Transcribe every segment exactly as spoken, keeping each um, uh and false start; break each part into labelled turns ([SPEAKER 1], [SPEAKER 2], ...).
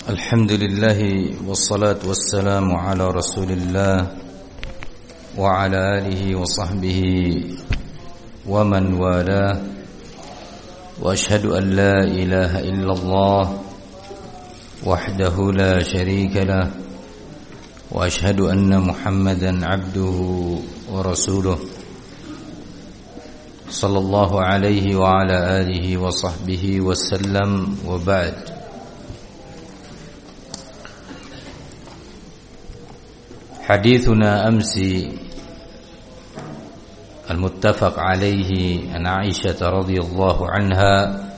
[SPEAKER 1] الحمد لله والصلاة والسلام على رسول الله وعلى آله وصحبه ومن والاه وأشهد أن لا إله إلا الله وحده لا شريك له وأشهد أن محمدا عبده ورسوله صلى الله عليه وعلى آله وصحبه وسلم وبعد. حديثنا أمس المتفق عليه عن عائشة رضي الله عنها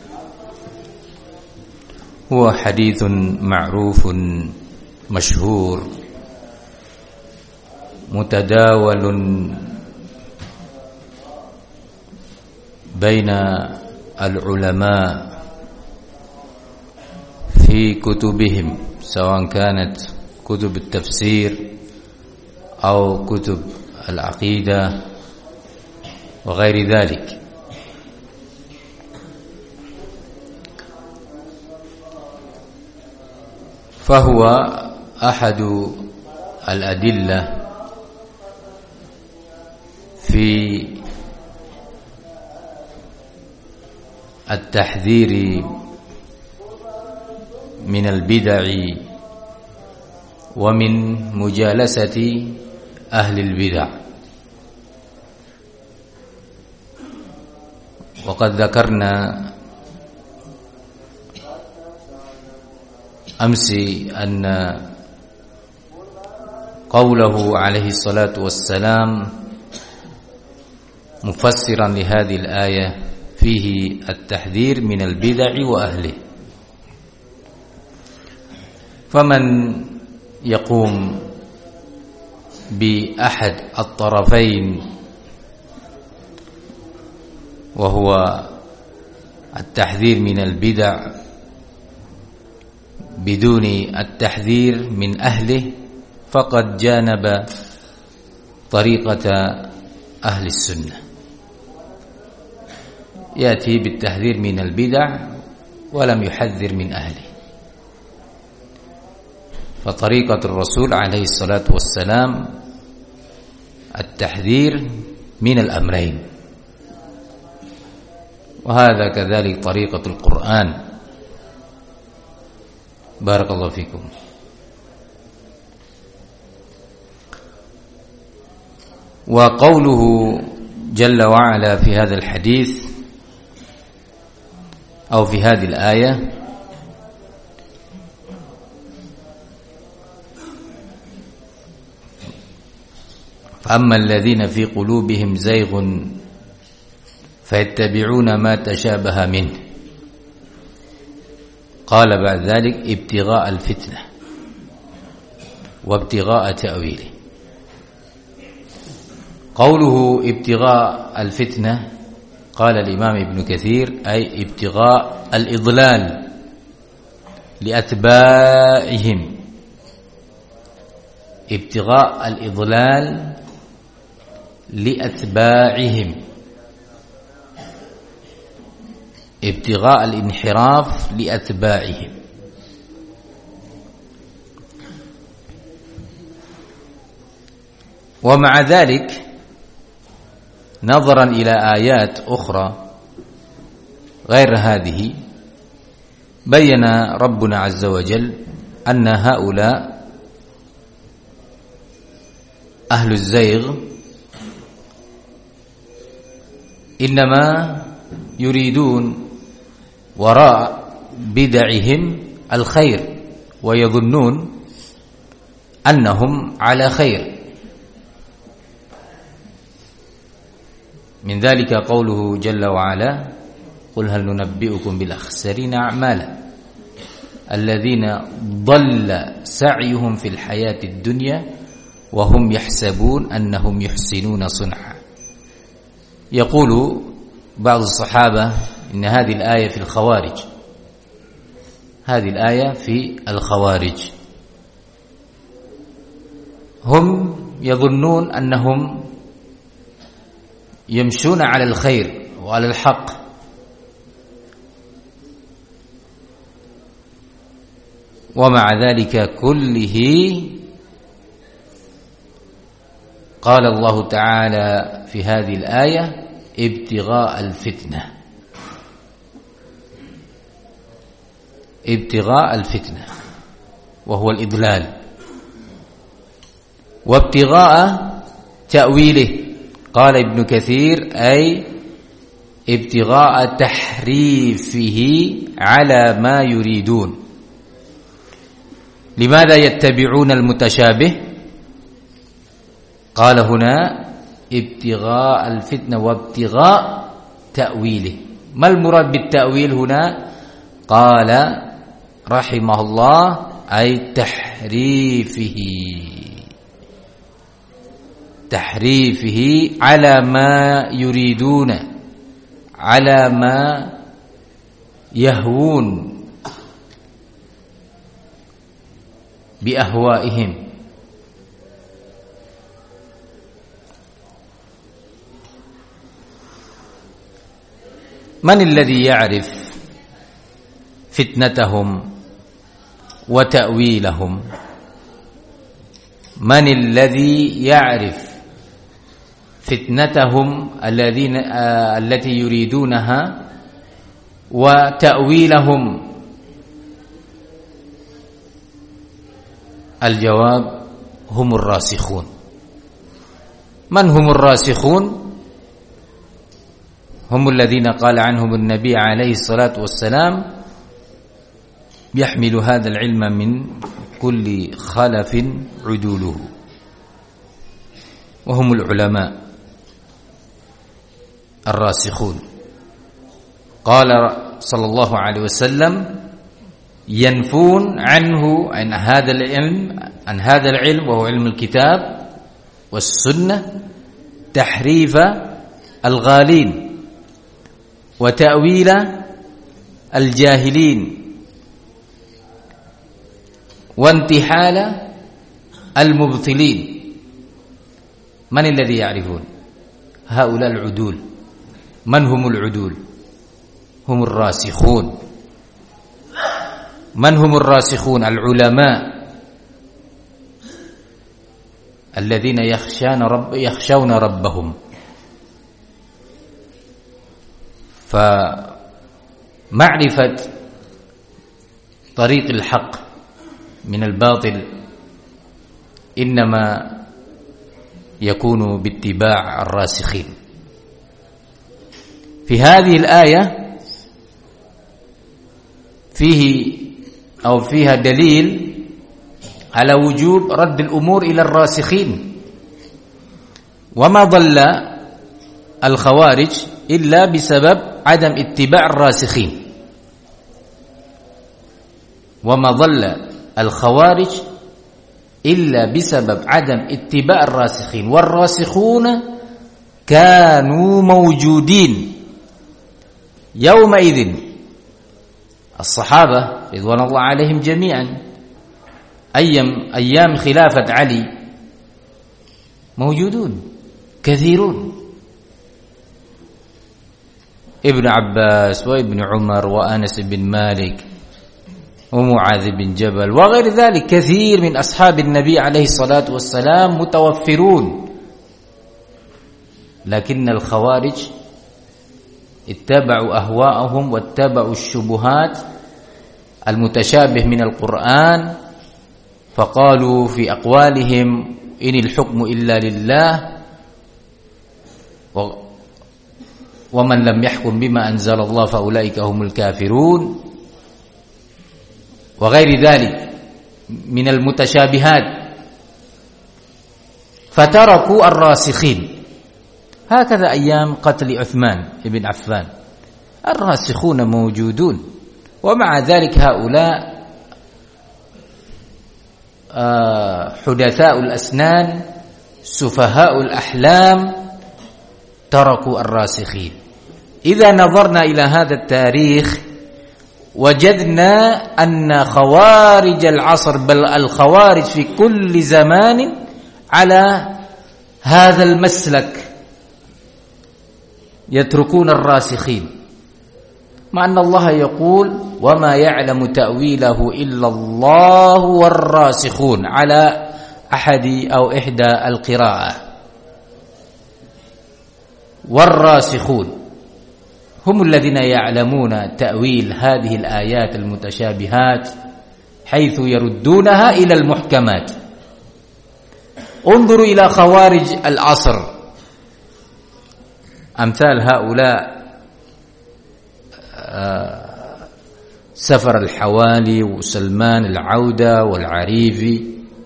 [SPEAKER 1] هو حديث معروف مشهور متداول بين العلماء في كتبهم سواء كانت كتب التفسير أو كتب العقيدة وغير ذلك. فهو أحد الأدلة في التحذير من البدع ومن مجالسة أهل البدع. وقد ذكرنا أمس أن قوله عليه الصلاة والسلام مفسرا لهذه الآية فيه التحذير من البدع وأهله. فمن يقوم بأحد الطرفين وهو التحذير من البدع بدون التحذير من أهله فقد جانب طريقة أهل السنة، يأتي بالتحذير من البدع ولم يحذر من أهله. فطريقة الرسول عليه الصلاة والسلام التحذير من الأمرين، وهذا كذلك طريقة القرآن. بارك الله فيكم. وقوله جل وعلا في هذا الحديث أو في هذه الآية فأما الذين في قلوبهم زيغ فيتبعون ما تشابه منه قال بعد ذلك ابتغاء الفتنة وابتغاء تأويله. قوله ابتغاء الفتنة قال الإمام ابن كثير أي ابتغاء الإضلال لأتباعهم، ابتغاء الإضلال لأتباعهم، ابتغاء الانحراف لأتباعهم. ومع ذلك نظرا إلى آيات أخرى غير هذه بين ربنا عز وجل أن هؤلاء أهل الزيغ إنما يريدون وراء بدعهم الخير ويظنون أنهم على خير. من ذلك قوله جل وعلا قل هل ننبئكم بالأخسرين أعمالا الذين ضل سعيهم في الحياة الدنيا وهم يحسبون أنهم يحسنون صنعا. يقول بعض الصحابة إن هذه الآية في الخوارج، هذه الآية في الخوارج، هم يظنون أنهم يمشون على الخير وعلى الحق ومع ذلك كله قال الله تعالى في هذه الآية ابتغاء الفتنة، ابتغاء الفتنة وهو الإضلال، وابتغاء تأويله قال ابن كثير أي ابتغاء تحريفه على ما يريدون. لماذا يتبعون المتشابه؟ قال هنا ابتغاء الفتنة وابتغاء تأويله. ما المراد بالتأويل هنا؟ قال رحمه الله أي تحريفه، تحريفه على ما يريدون، على ما يهوون بأهوائهم. من الذي يعرف فتنتهم وتأويلهم؟ من الذي يعرف فتنتهم الذين آه التي يريدونها وتأويلهم؟ الجواب هم الراسخون. من هم الراسخون؟ هم الذين قال عنهم النبي عليه الصلاة والسلام يحمل هذا العلم من كل خلف عدوله، وهم العلماء الراسخون. قال صلى الله عليه وسلم ينفون عنه عن هذا العلم عن هذا العلم وهو علم الكتاب والسنة تحريف الغالين وتأويل الجاهلين وانتحال المبطلين. من الذي يعرفون؟ هؤلاء العدول. من هم العدول؟ هم الراسخون. من هم الراسخون؟ العلماء الذين يخشون رب يخشون ربهم. فمعرفة طريق الحق من الباطل إنما يكون باتباع الراسخين. في هذه الآية فيه أو فيها دليل على وجوب رد الأمور إلى الراسخين. وما ضل الخوارج إلا بسبب عدم اتباع الراسخين. وما ضل الخوارج إلا بسبب عدم اتباع الراسخين، والراسخون كانوا موجودين يومئذ. الصحابة رضوان الله عليهم جميعا أيام أيام خلافة علي موجودون كثيرون، ابن عباس وابن عمر وأنس بن مالك ومعاذ بن جبل وغير ذلك. كثير من أصحاب النبي عليه الصلاة والسلام متوفرون، لكن الخوارج اتبعوا أهواءهم واتبعوا الشبهات المتشابه من القرآن، فقالوا في أقوالهم إن الحكم إلا لله ومن لم يحكم بما أنزل الله فأولئك هم الكافرون وغير ذلك من المتشابهات، فتركوا الراسخين. هكذا أيام قتل عثمان بن عفان الراسخون موجودون، ومع ذلك هؤلاء حدثاء الأسنان سفهاء الأحلام تركوا الراسخين. إذا نظرنا إلى هذا التاريخ وجدنا أن خوارج العصر بل الخوارج في كل زمان على هذا المسلك، يتركون الراسخين مع أن الله يقول وما يعلم تأويله إلا الله والراسخون على أحد أو إحدى القراءة. والراسخون هم الذين يعلمون تأويل هذه الآيات المتشابهات حيث يردونها إلى المحكمات. انظروا إلى خوارج العصر، أمثال هؤلاء سفر الحوالي وسلمان العودة والعريفي،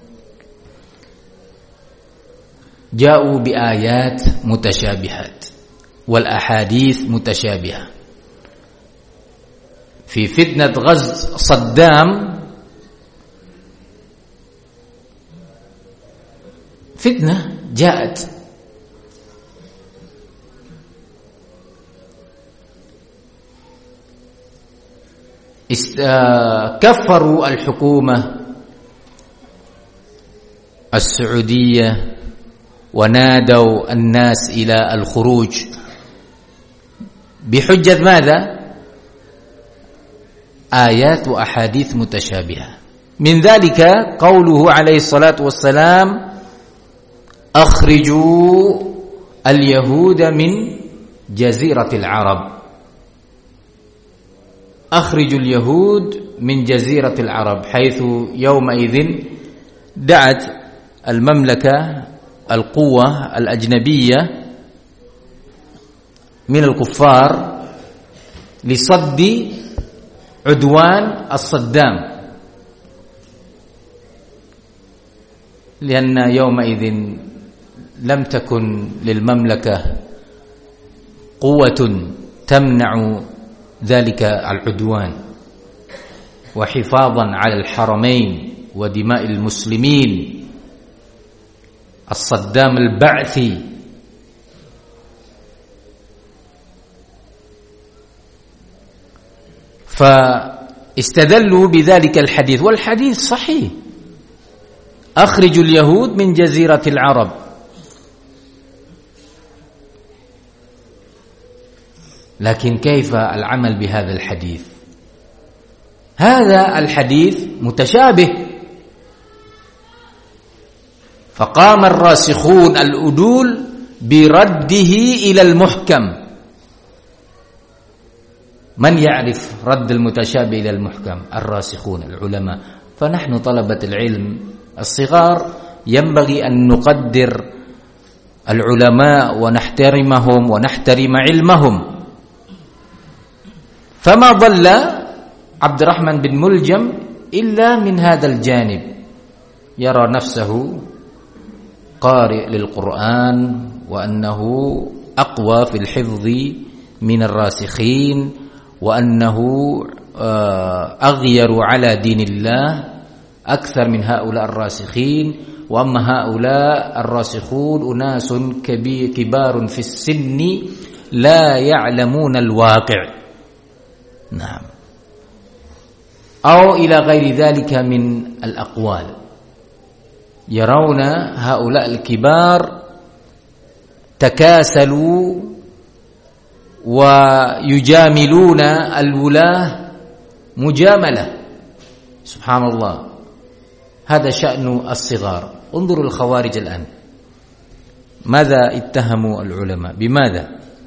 [SPEAKER 1] جاءوا بآيات متشابهات والأحاديث متشابهة. في فتنة غزو صدام فتنة جاءت كفروا الحكومة السعودية ونادوا الناس إلى الخروج بحجة ماذا؟ آيات وأحاديث متشابهة. من ذلك قوله عليه الصلاة والسلام أخرجوا اليهود من جزيرة العرب، أخرجوا اليهود من جزيرة العرب، حيث يومئذ دعت المملكة القوة الأجنبية من الكفار لصد عدوان الصدام، لأن يومئذ لم تكن للمملكة قوة تمنع ذلك العدوان، وحفاظا على الحرمين ودماء المسلمين. الصدام البعثي فاستدلوا بذلك الحديث، والحديث صحيح، أخرجوا اليهود من جزيرة العرب. لكن كيف العمل بهذا الحديث؟ هذا الحديث متشابه، فقام الراسخون الأدول برده إلى المحكم. من يعرف رد المتشابه إلى المحكم؟ الراسخون العلماء. فنحن طلبة العلم الصغار ينبغي أن نقدر العلماء ونحترمهم ونحترم علمهم. فما ضل عبد الرحمن بن ملجم إلا من هذا الجانب، يرى نفسه قارئ للقرآن وأنه أقوى في الحفظ من الراسخين، وأنه أغير على دين الله أكثر من هؤلاء الراسخين. وأما هؤلاء الراسخون أناس كبير كبار في السن لا يعلمون الواقع. نعم. أو إلى غير ذلك من الأقوال، يرون هؤلاء الكبار تكاسلوا ويجاملون الولاة مجاملة. سبحان الله، هذا شأن الصغار. انظروا الخوارج الآن ماذا اتهموا العلماء؟ بماذا؟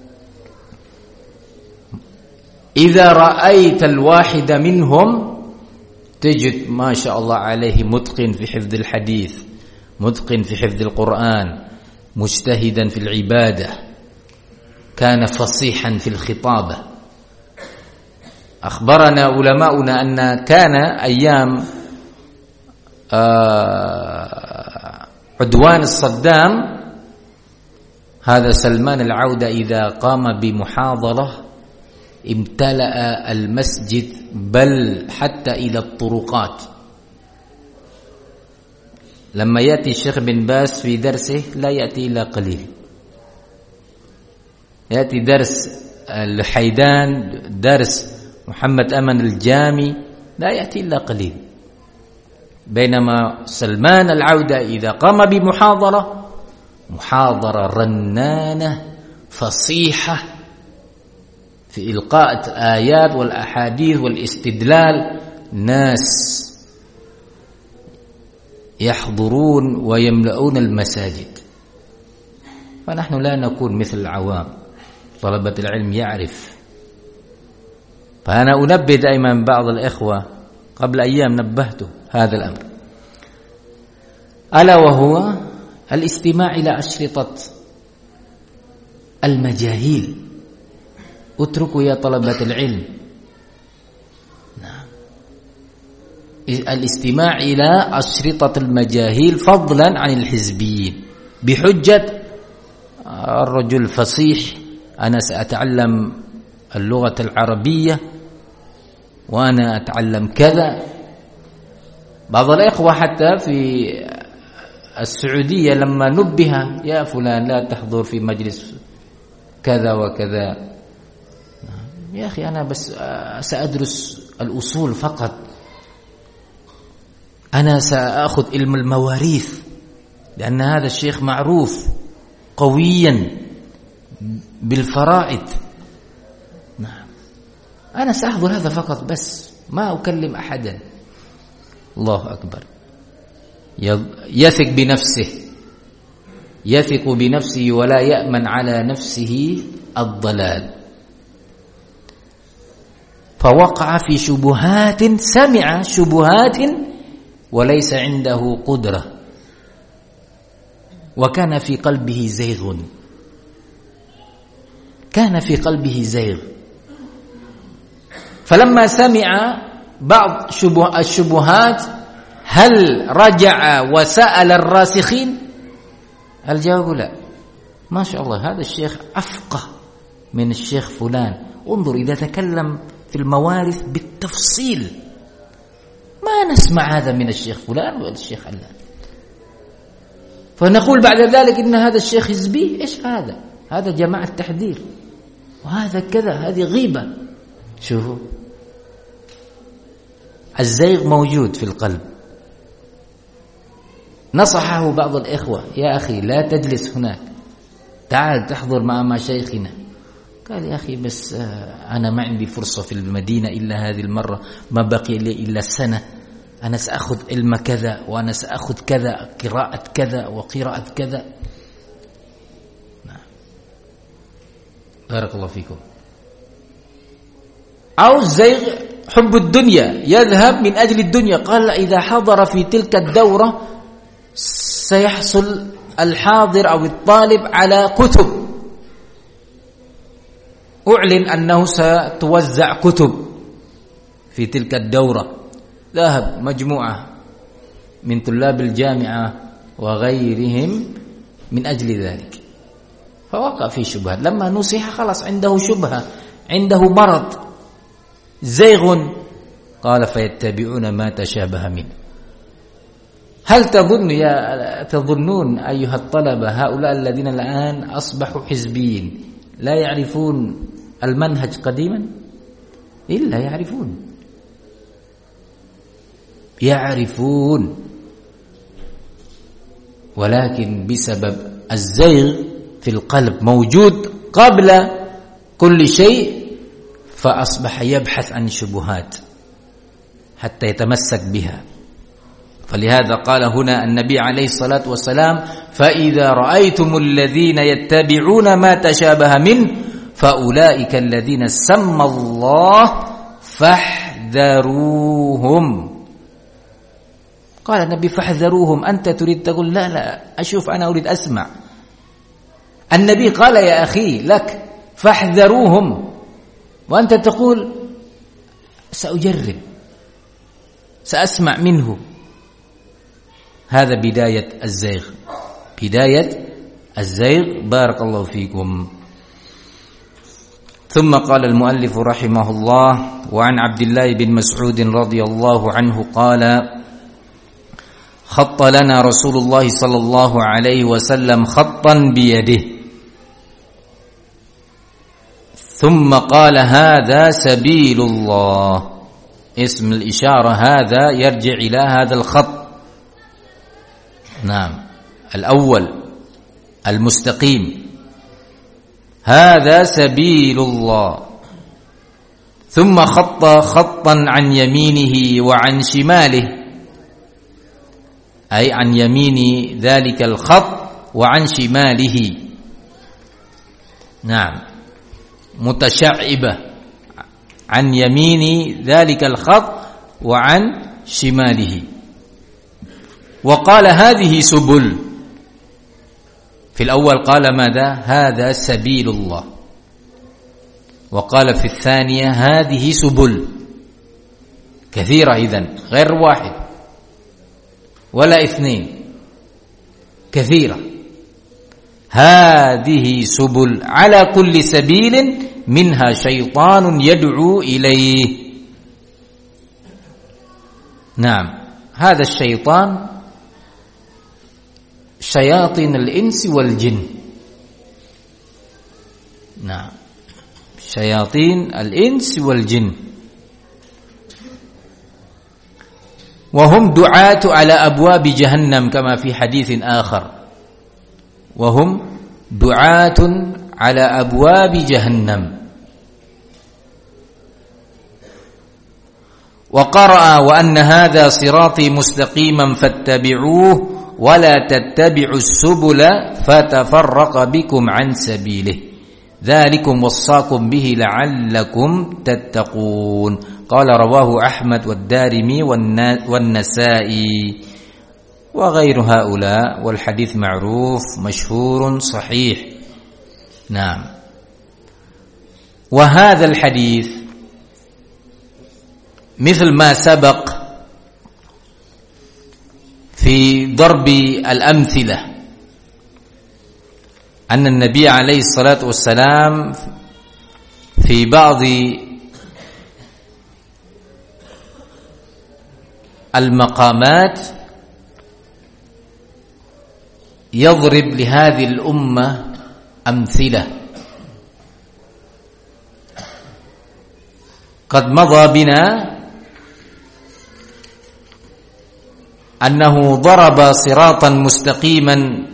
[SPEAKER 1] إذا رأيت الواحد منهم تجد ما شاء الله عليه متقن في حفظ الحديث، متقن في حفظ القرآن، مجتهدا في العبادة، كان فصيحا في الخطابة. أخبرنا علماؤنا أن كان أيام عدوان الصدام هذا سلمان العودة إذا قام بمحاضرة امتلأ المسجد، بل حتى إلى الطرقات. لما يأتي الشيخ بن باز في درسه لا يأتي إلا قليل، يأتي درس الحيدان، درس محمد أمن الجامي، لا يأتي إلا قليل. بينما سلمان العودة إذا قام بمحاضرة، محاضرة رنانة فصيحة في إلقاء الآيات والأحاديث والاستدلال ناس يحضرون ويملؤون المساجد، فنحن لا نكون مثل العوام. طلبة العلم يعرف. فأنا أنبه دائما بعض الإخوة، قبل أيام نبهته هذا الأمر، ألا وهو الاستماع إلى أشرطة المجاهيل. اتركوا يا طلبة العلم نعم الاستماع إلى أشرطة المجاهيل فضلا عن الحزبيين، بحجة الرجل فصيح، أنا سأتعلم اللغة العربية وأنا أتعلم كذا. بعض الإخوة حتى في السعودية لما نبه يا فلان لا تحضر في مجلس كذا وكذا، يا أخي أنا بس سأدرس الأصول فقط، أنا سأخذ علم المواريث لأن هذا الشيخ معروف قويا بالفرائض. نعم أنا سأحضر هذا فقط بس ما أكلم أحدا. الله أكبر. يثق بنفسه يثق بنفسه ولا يأمن على نفسه الضلال، فوقع في شبهات، سمع شبهات وليس عنده قدرة، وكان في قلبه زيغ كان في قلبه زيغ فلما سمع بعض الشبهات هل رجع وسأل الراسخين؟ الجواب لا. ما شاء الله هذا الشيخ أفقه من الشيخ فلان، انظر إذا تكلم في الموارث بالتفصيل ما نسمع هذا من الشيخ فلان ولا الشيخ علان. فنقول بعد ذلك إن هذا الشيخ حزبي. إيش هذا؟ هذا جماعة تحذير، وهذا كذا، هذه غيبة. شوفوا الزيغ موجود في القلب. نصحه بعض الإخوة يا أخي لا تجلس هناك، تعال تحضر مع مشايخنا. قال يا أخي بس أنا ما عندي فرصة في المدينة إلا هذه المرة، ما بقي لي إلا سنة، أنا سأخذ علم كذا وأنا سأخذ كذا، قراءة كذا وقراءة كذا. نعم. بارك الله فيكم. أو الزيغ حب الدنيا، يذهب من أجل الدنيا. قال إذا حضر في تلك الدورة سيحصل الحاضر أو الطالب على كتب، أعلن أنه ستوزع كتب في تلك الدورة. ذهب مجموعة من طلاب الجامعة وغيرهم من أجل ذلك، فوقع في شبهة. لما نصح خلاص عنده شبهة، عنده مرض زيغ. قال فيتبعون ما تشابه منه. هل تظن يا تظنون أيها الطلبة هؤلاء الذين الآن أصبحوا حزبيين لا يعرفون المنهج قديما؟ إلا يعرفون يعرفون ولكن بسبب الزيغ في القلب موجود قبل كل شيء، فأصبح يبحث عن شبهات حتى يتمسك بها. فلهذا قال هنا النبي عليه الصلاة والسلام فإذا رأيتم الذين يتبعون ما تشابه منه فأولئك الذين سمى الله فاحذروهم. قال النبي فاحذروهم، أنت تريد تقول لا لا أشوف أنا أريد أسمع. النبي قال يا أخي لك فاحذروهم، وأنت تقول سأجرب سأسمع منه. هذا بداية الزيغ، بداية الزيغ. بارك الله فيكم. ثم قال المؤلف رحمه الله وعن عبد الله بن مسعود رضي الله عنه قال خط لنا رسول الله صلى الله عليه وسلم خطا بيده ثم قال هذا سبيل الله. اسم الإشارة هذا يرجع إلى هذا الخط. نعم الأول المستقيم، هذا سبيل الله. ثم خط خطا عن يمينه وعن شماله، أي عن يمين ذلك الخط وعن شماله. نعم، متشعبة عن يمين ذلك الخط وعن شماله. وقال هذه سبل، في الأول قال ماذا؟ هذا سبيل الله. وقال في الثانية هذه سبل، كثيرة إذن، غير واحد ولا اثنين، كثيرة. هذه سبل، على كل سبيل منها شيطان يدعو إليه. نعم، هذا الشيطان شياطين الإنس والجن. نعم، شياطين الإنس والجن، وهم دعاة على أبواب جهنم كما في حديث آخر، وهم دعاة على أبواب جهنم. وقرأ وأن هذا صراطي مستقيما فاتبعوه ولا تتبعوا السبل فتفرق بكم عن سبيله ذلكم وصاكم به لعلكم تتقون. قال رواه أحمد والدارمي والنسائي وغير هؤلاء، والحديث معروف مشهور صحيح. نعم. وهذا الحديث مثل ما سبق في ضرب الأمثلة، أن النبي عليه الصلاة والسلام في بعض المقامات يضرب لهذه الأمة أمثلة. قد مضى بنا أنه ضرب صراطا مستقيما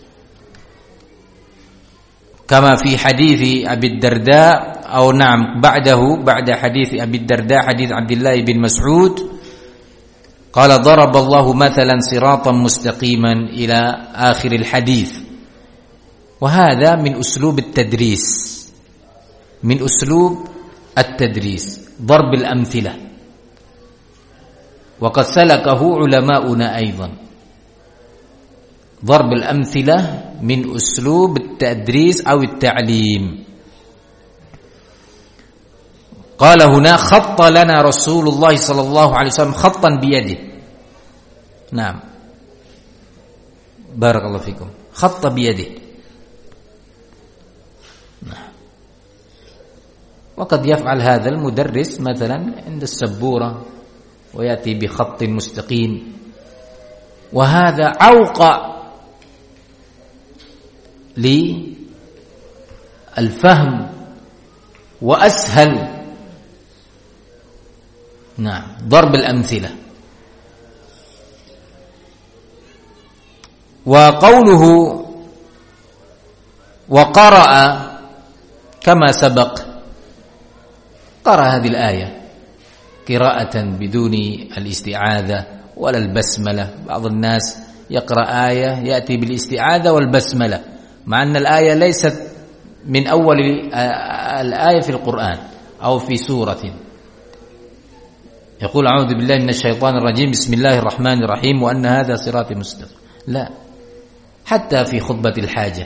[SPEAKER 1] كما في حديث أبي الدرداء، أو نعم بعده بعد حديث أبي الدرداء حديث عبد الله بن مسعود، قال ضرب الله مثلا صراطا مستقيما إلى آخر الحديث. وهذا من أسلوب التدريس، من أسلوب التدريس ضرب الأمثلة، وقد سلكه علماؤنا أيضا. ضرب الأمثلة من أسلوب التدريس أو التعليم. قال هنا خط لنا رسول الله صلى الله عليه وسلم خطا بيده. نعم، بارك الله فيكم، خط بيده. نعم. وقد يفعل هذا المدرس مثلا عند السبورة ويأتي بخط مستقيم، وهذا أوقع للفهم وأسهل. نعم، ضرب الأمثلة. وقوله وقرأ كما سبق، قرأ هذه الآية قراءة بدون الاستعاذة ولا البسملة. بعض الناس يقرأ آية يأتي بالاستعاذة والبسملة، مع أن الآية ليست من أول الآية في القرآن أو في سورة. يقول أعوذ بالله من الشيطان الرجيم بسم الله الرحمن الرحيم وأن هذا صراطي مستقيم، لا، حتى في خطبة الحاجة.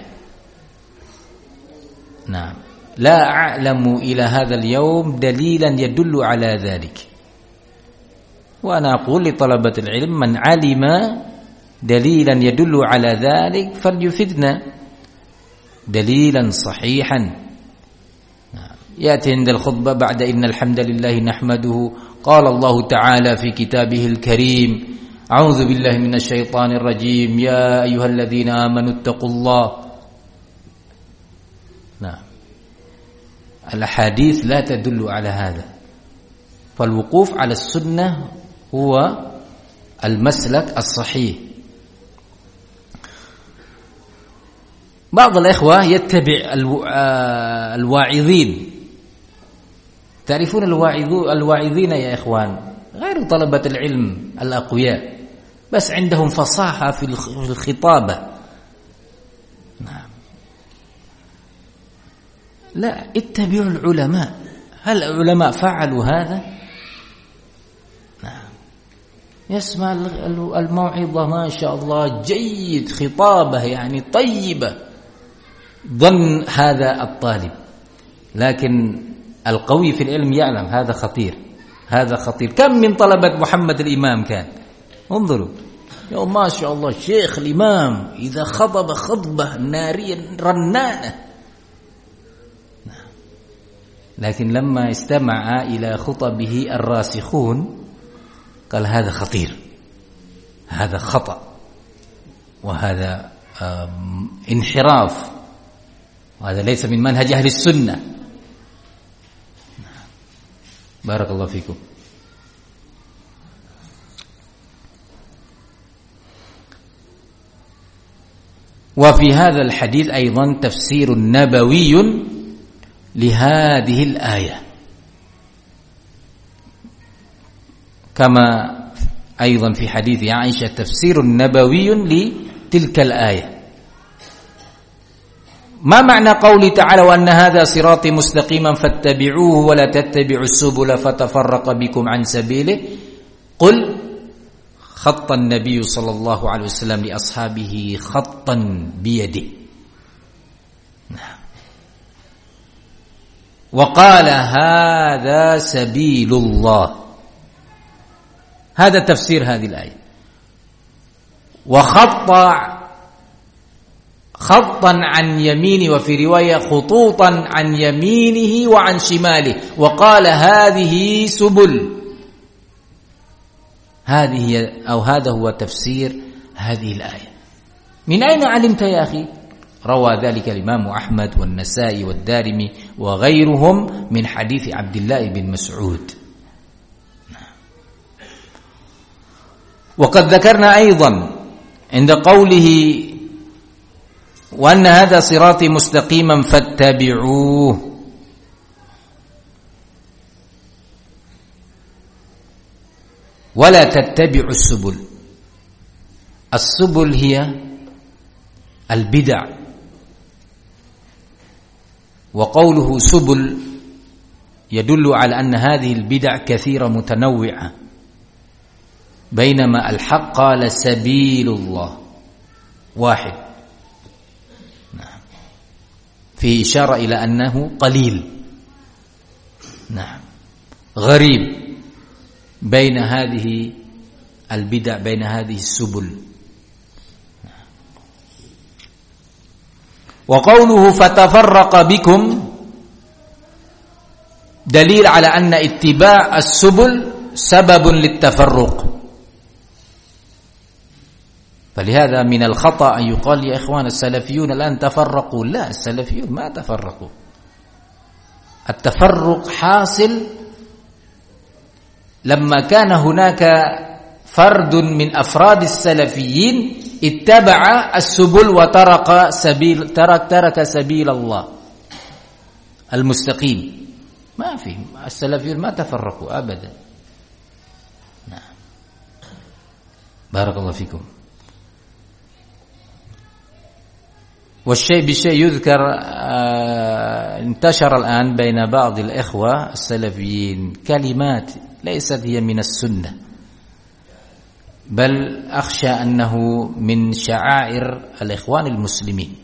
[SPEAKER 1] نعم، لا أعلم إلى هذا اليوم دليلا يدل على ذلك. وأنا أقول لطلبة العلم من علم دليلا يدل على ذلك فليفدنا دليلا صحيحا. يأتي عند الخطبة بعد إن الحمد لله نحمده، قال الله تعالى في كتابه الكريم أعوذ بالله من الشيطان الرجيم يا أيها الذين آمنوا اتقوا الله. نعم، الأحاديث لا تدل على هذا، فالوقوف على السنة هو المسلك الصحيح. بعض الإخوة يتبع الواعظين تعرفون الواعظين يا إخوان غير طلبة العلم الأقوياء، بس عندهم فصاحة في الخطابة. نعم. لا، اتبعوا العلماء. هل العلماء فعلوا هذا؟ نعم. يسمع الموعظة ما شاء الله جيد، خطابة يعني طيبة، ظن هذا الطالب، لكن القوي في العلم يعلم هذا خطير، هذا خطير. كم من طلبة محمد الإمام كان، انظروا يوم ما شاء الله شيخ الإمام إذا خطب خطبة نارية رنانة، لكن لما استمع إلى خطبه الراسخون قال هذا خطير، هذا خطأ، وهذا انحراف، وهذا ليس من منهج أهل السنة. بارك الله فيكم. وفي هذا الحديث أيضا تفسير نبوي لهذه الآية، كما أيضا في حديث عائشة تفسير نبوي لتلك الآية. ما معنى قوله تعالى وأن هذا صراطي مستقيما فاتبعوه ولا تتبعوا السبل فتفرق بكم عن سبيله؟ قل خط النبي صلى الله عليه وسلم لأصحابه خطا بيده، وقال هذا سبيل الله. هذا تفسير هذه الآية. وخط خطا عن يمينه، وفي رواية خطوطا عن يمينه وعن شماله، وقال هذه سبل. هذه أو هذا هو تفسير هذه الآية. من أين علمت يا أخي؟ روى ذلك الإمام أحمد والنسائي والدارمي وغيرهم من حديث عبد الله بن مسعود. وقد ذكرنا أيضا عند قوله وأن هذا صراطي مستقيما فاتبعوه، ولا تتبعوا السبل. السبل هي البدع، وقوله سبل يدل على أن هذه البدع كثيرة متنوعة، بينما الحق قال سبيل الله واحد، نعم، في إشارة إلى أنه قليل، نعم، غريب بين هذه البدع، بين هذه السبل. وقوله فتفرق بكم دليل على أن اتباع السبل سبب للتفرق. فلهذا من الخطأ أن يقال يا إخوان السلفيون الآن تفرقوا. لا، السلفيون ما تفرقوا. التفرق حاصل لما كان هناك فرد من أفراد السلفيين اتبع السبل وترك سبيل ترك ترك سبيل الله المستقيم. ما في، السلفيون ما تفرقوا أبدا. نعم. بارك الله فيكم. والشيء بشيء يذكر آه انتشر الآن بين بعض الإخوة السلفيين كلمات ليست هي من السنة، بل أخشى أنه من شعائر الإخوان المسلمين.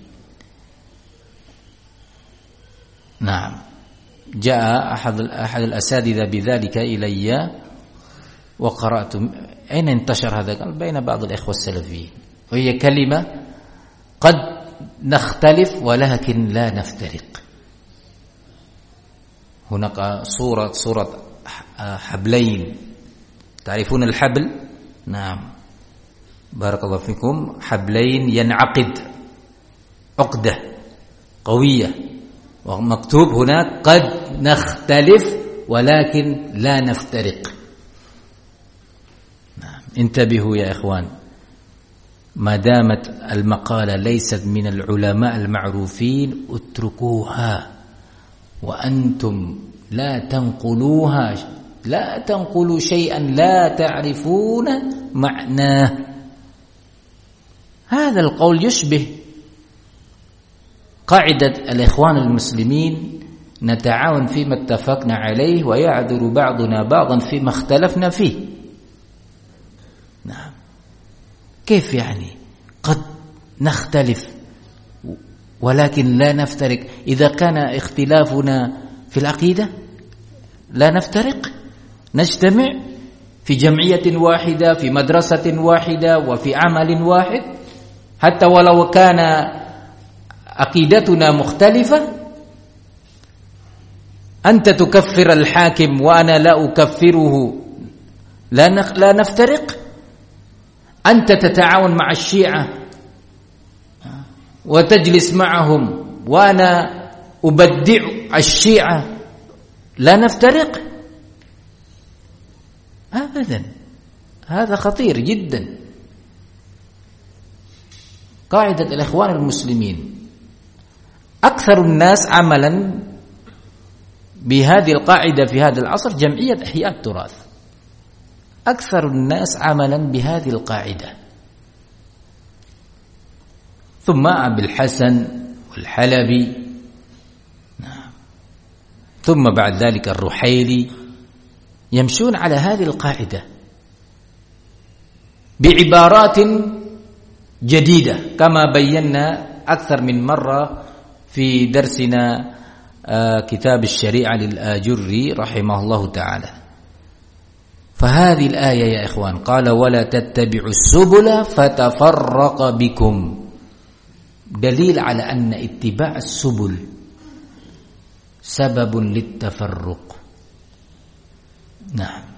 [SPEAKER 1] نعم. جاء أحد أحد الأساتذة بذلك إلي وقرأت أين انتشر هذا؟ قال بين بعض الإخوة السلفيين، وهي كلمة قد نختلف ولكن لا نفترق. هناك صورة صورة حبلين، تعرفون الحبل؟ نعم، بارك الله فيكم. حبلين ينعقد عقدة قوية، ومكتوب هناك قد نختلف ولكن لا نفترق. نعم. انتبهوا يا إخوان، ما دامت المقالة ليست من العلماء المعروفين اتركوها، وأنتم لا تنقلوها، لا تنقلوا شيئا لا تعرفون معناه. هذا القول يشبه قاعدة الإخوان المسلمين: نتعاون فيما اتفقنا عليه ويعذر بعضنا بعضا فيما اختلفنا فيه. نعم، كيف يعني؟ قد نختلف ولكن لا نفترق. إذا كان اختلافنا في العقيدة لا نفترق، نجتمع في جمعية واحدة، في مدرسة واحدة، وفي عمل واحد، حتى ولو كان عقيدتنا مختلفة. أنت تكفر الحاكم وأنا لا أكفره، لا نفترق. أنت تتعاون مع الشيعة وتجلس معهم وأنا أبدع الشيعة، لا نفترق أبدا. هذا خطير جدا. قاعدة الإخوان المسلمين أكثر الناس عملا بهذه القاعدة في هذا العصر جمعية إحياء التراث، أكثر الناس عملا بهذه القاعدة، ثم أبي الحسن والحلبي، نعم، ثم بعد ذلك الرحيلي، يمشون على هذه القاعدة بعبارات جديدة كما بينا أكثر من مرة في درسنا كتاب الشريعة للآجري رحمه الله تعالى. فهذه الآية يا إخوان قال: ولا تتبعوا السبل فتفرق بكم، دليل على أن اتباع السبل سبب للتفرق. نعم.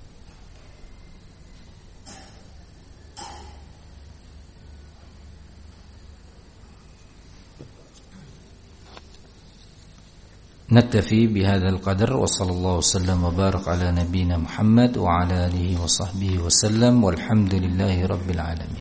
[SPEAKER 1] نكتفي بهذا القدر، وصلى الله وسلم وبارك على نبينا محمد وعلى آله وصحبه وسلم، والحمد لله رب العالمين.